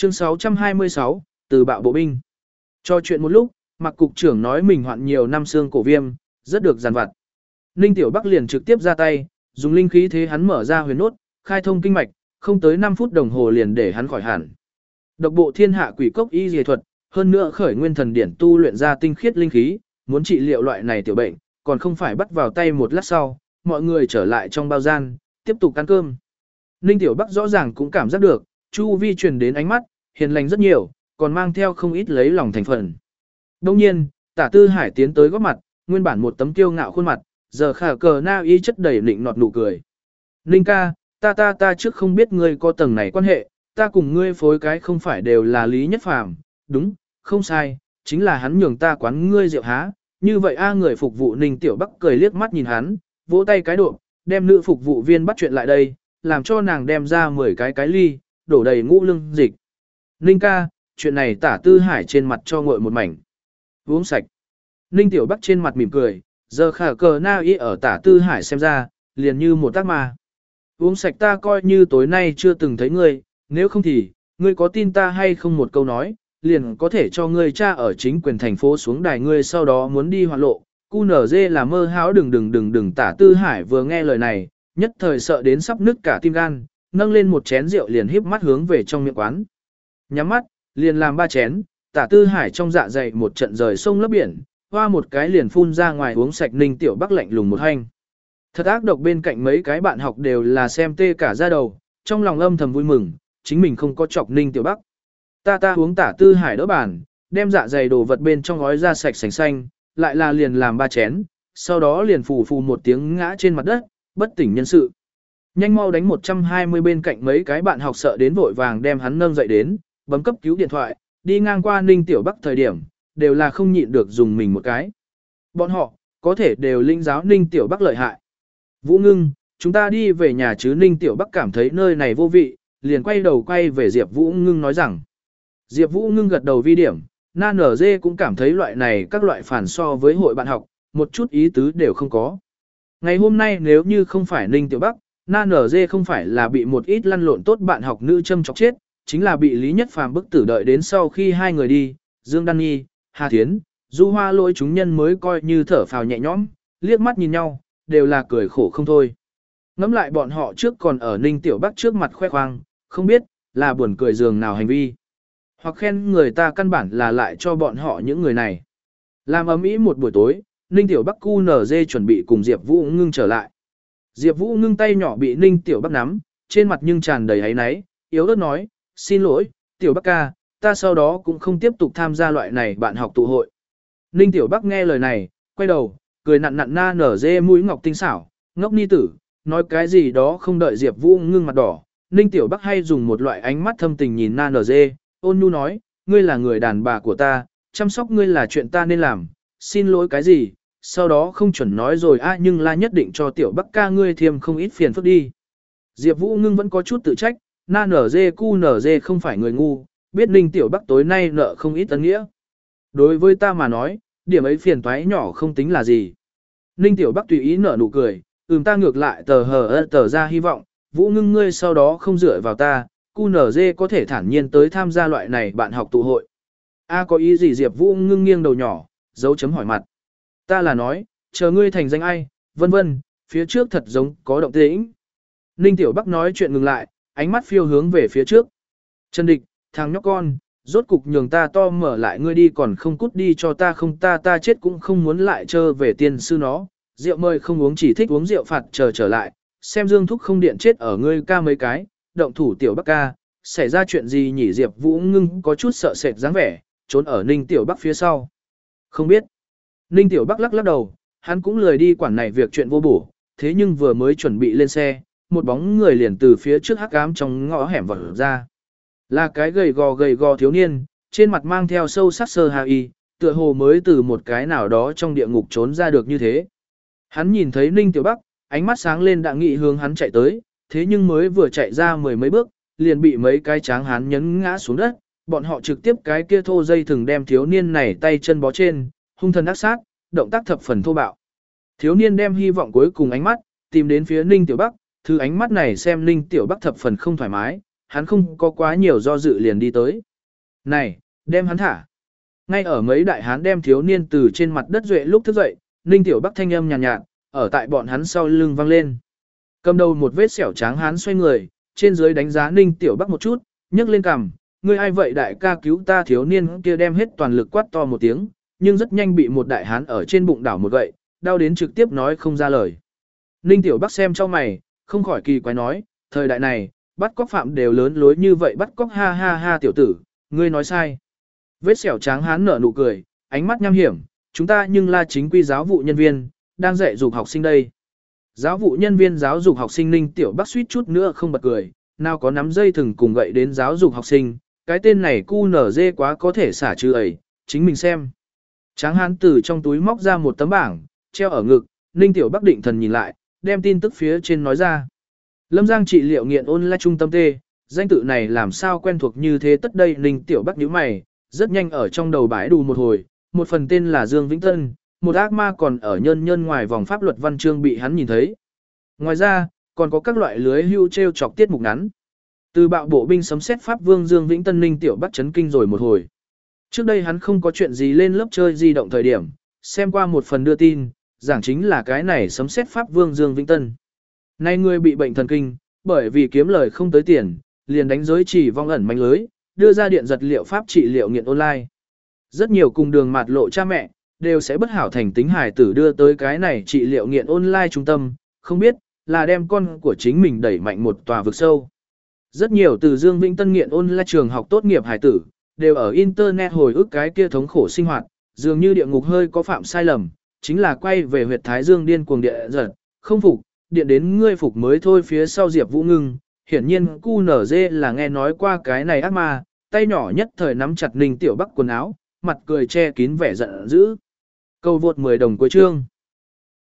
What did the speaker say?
Chương 626, từ bạo bộ binh. Cho chuyện một lúc, Mạc cục trưởng nói mình hoạn nhiều năm xương cổ viêm, rất được giàn vặt. Ninh Tiểu Bắc liền trực tiếp ra tay, dùng linh khí thế hắn mở ra huyền nốt, khai thông kinh mạch, không tới 5 phút đồng hồ liền để hắn khỏi hẳn. Độc bộ thiên hạ quỷ cốc y dề thuật, hơn nữa khởi nguyên thần điển tu luyện ra tinh khiết linh khí, muốn trị liệu loại này tiểu bệnh, còn không phải bắt vào tay một lát sau, mọi người trở lại trong bao gian, tiếp tục ăn cơm. Ninh Tiểu Bắc rõ ràng cũng cảm giác được, chu vi truyền đến ánh mắt, hiền lành rất nhiều, còn mang theo không ít lấy lòng thành phần. Đông nhiên, Tả Tư Hải tiến tới góp mặt, nguyên bản một tấm kiêu ngạo khuôn mặt, giờ khả cờ na y chất đầy lịnh nọt nụ cười. Ninh ca, ta trước không biết ngươi có tầng này quan hệ, ta cùng ngươi phối cái không phải đều là Lý Nhất Phàm, đúng, không sai, chính là hắn nhường ta quán ngươi rượu há, như vậy người phục vụ Ninh Tiểu Bắc cười liếc mắt nhìn hắn, vỗ tay cái độ, đem nữ phục vụ viên bắt chuyện lại đây, làm cho nàng đem ra 10 cái ly, đổ đầy ngũ lương dịch. Ninh ca, chuyện này Tả Tư Hải trên mặt cho ngội một mảnh. Uống sạch. Ninh Tiểu Bắc trên mặt mỉm cười, giờ khả cờ na y ở Tả Tư Hải xem ra, liền như một tác ma. Uống sạch ta coi như tối nay chưa từng thấy ngươi, nếu không thì, ngươi có tin ta hay không một câu nói, liền có thể cho ngươi cha ở chính quyền thành phố xuống đài ngươi sau đó muốn đi hoạn lộ. QNZ là mơ háo đừng Tả Tư Hải vừa nghe lời này, nhất thời sợ đến sắp nứt cả tim gan, nâng lên một chén rượu liền híp mắt hướng về trong miệng quán. Nhắm mắt, liền làm 3 chén, Tả Tư Hải trong dạ dày một trận rời sông lấp biển, hoa một cái liền phun ra ngoài uống sạch. Ninh Tiểu Bắc lạnh lùng một hành. Thật ác độc, bên cạnh mấy cái bạn học đều là xem tê cả da đầu, trong lòng âm thầm vui mừng, chính mình không có chọc Ninh Tiểu Bắc. Ta uống. Tả Tư Hải đỡ bàn, đem dạ dày đồ vật bên trong gói ra sạch sành xanh, lại là liền làm 3 chén, sau đó liền phù một tiếng ngã trên mặt đất, bất tỉnh nhân sự. Nhanh mau đánh 120, bên cạnh mấy cái bạn học sợ đến vội vàng đem hắn nâng dậy đến, bấm cấp cứu điện thoại, đi ngang qua Ninh Tiểu Bắc thời điểm, đều là không nhịn được dùng mình một cái. Bọn họ, có thể đều linh giáo Ninh Tiểu Bắc lợi hại. Vũ Ngưng, chúng ta đi về nhà chứ. Ninh Tiểu Bắc cảm thấy nơi này vô vị, liền quay đầu quay về Diệp Vũ Ngưng nói rằng. Diệp Vũ Ngưng gật đầu vi điểm, Na Nở Dê cũng cảm thấy loại này các loại phản so với hội bạn học, một chút ý tứ đều không có. Ngày hôm nay nếu như không phải Ninh Tiểu Bắc, Na Nở Dê không phải là bị một ít lăn lộn tốt bạn học nữ châm chọc chết, chính là bị Lý Nhất Phàm bức tử. Đợi đến sau khi hai người đi, Dương Đan Nhi, Hà Thiến, Du Hoa Lỗi chúng nhân mới coi như thở phào nhẹ nhõm, liếc mắt nhìn nhau, đều là cười khổ không thôi. Ngẫm lại bọn họ trước còn ở Ninh Tiểu Bắc trước mặt khoe khoang, không biết là buồn cười giường nào hành vi, hoặc khen người ta căn bản là lại cho bọn họ những người này. Làm ấm ý một buổi tối, Ninh Tiểu Bắc QNZ chuẩn bị cùng Diệp Vũ Ngưng trở lại. Diệp Vũ Ngưng tay nhỏ bị Ninh Tiểu Bắc nắm, trên mặt nhưng tràn đầy áy náy, yếu ớt nói, xin lỗi, Tiểu Bắc ca, ta sau đó cũng không tiếp tục tham gia loại này bạn học tụ hội. Ninh Tiểu Bắc nghe lời này, quay đầu, cười nặn Na Nở Dê mũi ngọc tinh xảo, ngốc ni tử, nói cái gì đó không đợi Diệp Vũ Ngưng mặt đỏ. Ninh Tiểu Bắc hay dùng một loại ánh mắt thâm tình nhìn Na Nở Dê, ôn nhu nói, ngươi là người đàn bà của ta, chăm sóc ngươi là chuyện ta nên làm, xin lỗi cái gì, sau đó không chuẩn nói rồi nhưng là nhất định cho Tiểu Bắc ca ngươi thêm không ít phiền phức đi. Diệp Vũ Ngưng vẫn có chút tự trách, Na Nở Dê QNZ không phải người ngu, biết Ninh Tiểu Bắc tối nay nợ không ít ân nghĩa. Đối với ta mà nói, điểm ấy phiền toái nhỏ không tính là gì. Ninh Tiểu Bắc tùy ý nở nụ cười, ta ngược lại tờ ra hy vọng, Vũ Ngưng ngươi sau đó không dựa vào ta, QNZ có thể thản nhiên tới tham gia loại này bạn học tụ hội. Có ý gì? Diệp Vũ Ngưng nghiêng đầu nhỏ, dấu chấm hỏi mặt. Ta là nói, chờ ngươi thành danh ai, vân vân, phía trước thật giống có động tĩnh. Ninh Tiểu Bắc nói chuyện ngừng lại, ánh mắt phiêu hướng về phía trước. Trần Địch, thằng nhóc con, rốt cục nhường ta to mở lại ngươi đi còn không cút đi cho ta không ta chết cũng không muốn lại trơ về tiên sư nó. Rượu mời không uống chỉ thích uống rượu phạt trở lại, xem Dương Thúc không điện chết ở ngươi ca mấy cái, động thủ Tiểu Bắc ca, xảy ra chuyện gì nhỉ? Diệp Vũ Ngưng có chút sợ sệt dáng vẻ, trốn ở Ninh Tiểu Bắc phía sau. Không biết. Ninh Tiểu Bắc lắc đầu, hắn cũng lười đi quản này việc chuyện vô bổ, thế nhưng vừa mới chuẩn bị lên xe, một bóng người liền từ phía trước hắc ám trong ngõ hẻm vọt ra. Là cái gầy gò thiếu niên, trên mặt mang theo sâu sắc sơ hà y, tựa hồ mới từ một cái nào đó trong địa ngục trốn ra được như thế. Hắn nhìn thấy Ninh Tiểu Bắc, ánh mắt sáng lên đã nghị hướng hắn chạy tới, thế nhưng mới vừa chạy ra mười mấy bước, liền bị mấy cái tráng hán nhấn ngã xuống đất, bọn họ trực tiếp cái kia thô dây thừng đem thiếu niên này tay chân bó trên, hung thần ác sát, động tác thập phần thô bạo. Thiếu niên đem hy vọng cuối cùng ánh mắt tìm đến phía Ninh Tiểu Bắc, thứ ánh mắt này xem Ninh Tiểu Bắc thập phần không thoải mái, hắn không có quá nhiều do dự liền đi tới. Này, đem hắn thả. Ngay ở mấy đại hán đem thiếu niên từ trên mặt đất duệ lúc thức dậy, Ninh Tiểu Bắc thanh âm nhàn nhạt, ở tại bọn hắn sau lưng vang lên. Cầm đầu một vết sẹo tráng hán xoay người, trên dưới đánh giá Ninh Tiểu Bắc một chút, nhấc lên cằm, ngươi ai vậy đại ca cứu ta, thiếu niên kia đem hết toàn lực quát to một tiếng, nhưng rất nhanh bị một đại hán ở trên bụng đảo một gậy, đau đến trực tiếp nói không ra lời. Ninh Tiểu Bắc xem cho mày, không khỏi kỳ quái nói, thời đại này, bắt cóc phạm đều lớn lối như vậy, bắt cóc ha ha ha tiểu tử, ngươi nói sai. Vết sẹo tráng hán nở nụ cười, ánh mắt nham hiểm, chúng ta nhưng là chính quy giáo vụ nhân viên, đang dạy dục học sinh đây. Giáo vụ nhân viên giáo dục học sinh Ninh Tiểu Bắc suýt chút nữa không bật cười, nào có nắm dây thừng cùng gậy đến giáo dục học sinh, cái tên này cu nở dê quá có thể xả trừ ấy, chính mình xem. Tráng hán từ trong túi móc ra một tấm bảng, treo ở ngực, Ninh Tiểu Bắc định thần nhìn lại, đem tin tức phía trên nói ra. Lâm Giang trị liệu nghiện online trung tâm T, danh tự này làm sao quen thuộc như thế tất đây. Ninh Tiểu Bắc nhíu mày, rất nhanh ở trong đầu bãi đủ một hồi, một phần tên là Dương Vĩnh Tân, một ác ma còn ở nhân ngoài vòng pháp luật văn chương bị hắn nhìn thấy. Ngoài ra, còn có các loại lưới hưu treo chọc tiết mục ngắn. Từ bạo bộ binh sấm xét Pháp Vương Dương Vĩnh Tân, Ninh Tiểu Bắc chấn kinh rồi một hồi. Trước đây hắn không có chuyện gì lên lớp chơi di động thời điểm, xem qua một phần đưa tin, giảng chính là cái này sấm xét Pháp Vương Dương Vĩnh Tân. Nay người bị bệnh thần kinh, bởi vì kiếm lời không tới tiền, liền đánh giới chỉ vong ẩn manh lưới, đưa ra điện giật liệu pháp trị liệu nghiện online. Rất nhiều cùng đường mạt lộ cha mẹ, đều sẽ bất hảo thành tính hài tử đưa tới cái này trị liệu nghiện online trung tâm, không biết, là đem con của chính mình đẩy mạnh một tòa vực sâu. Rất nhiều từ Dương Vĩnh Tân nghiện online trường học tốt nghiệp hài tử, đều ở Internet hồi ức cái kia thống khổ sinh hoạt, dường như địa ngục hơi có phạm sai lầm, chính là quay về huyệt thái dương điên cuồng địa giật, không phục, điện đến ngươi phục mới thôi. Phía sau Diệp Vũ ngưng, hiển nhiên QNZ là nghe nói qua cái này ác ma, tay nhỏ nhất thời nắm chặt Ninh Tiểu Bắc quần áo, mặt cười che kín vẻ giận dữ. Câu vượt 10 đồng cuối chương.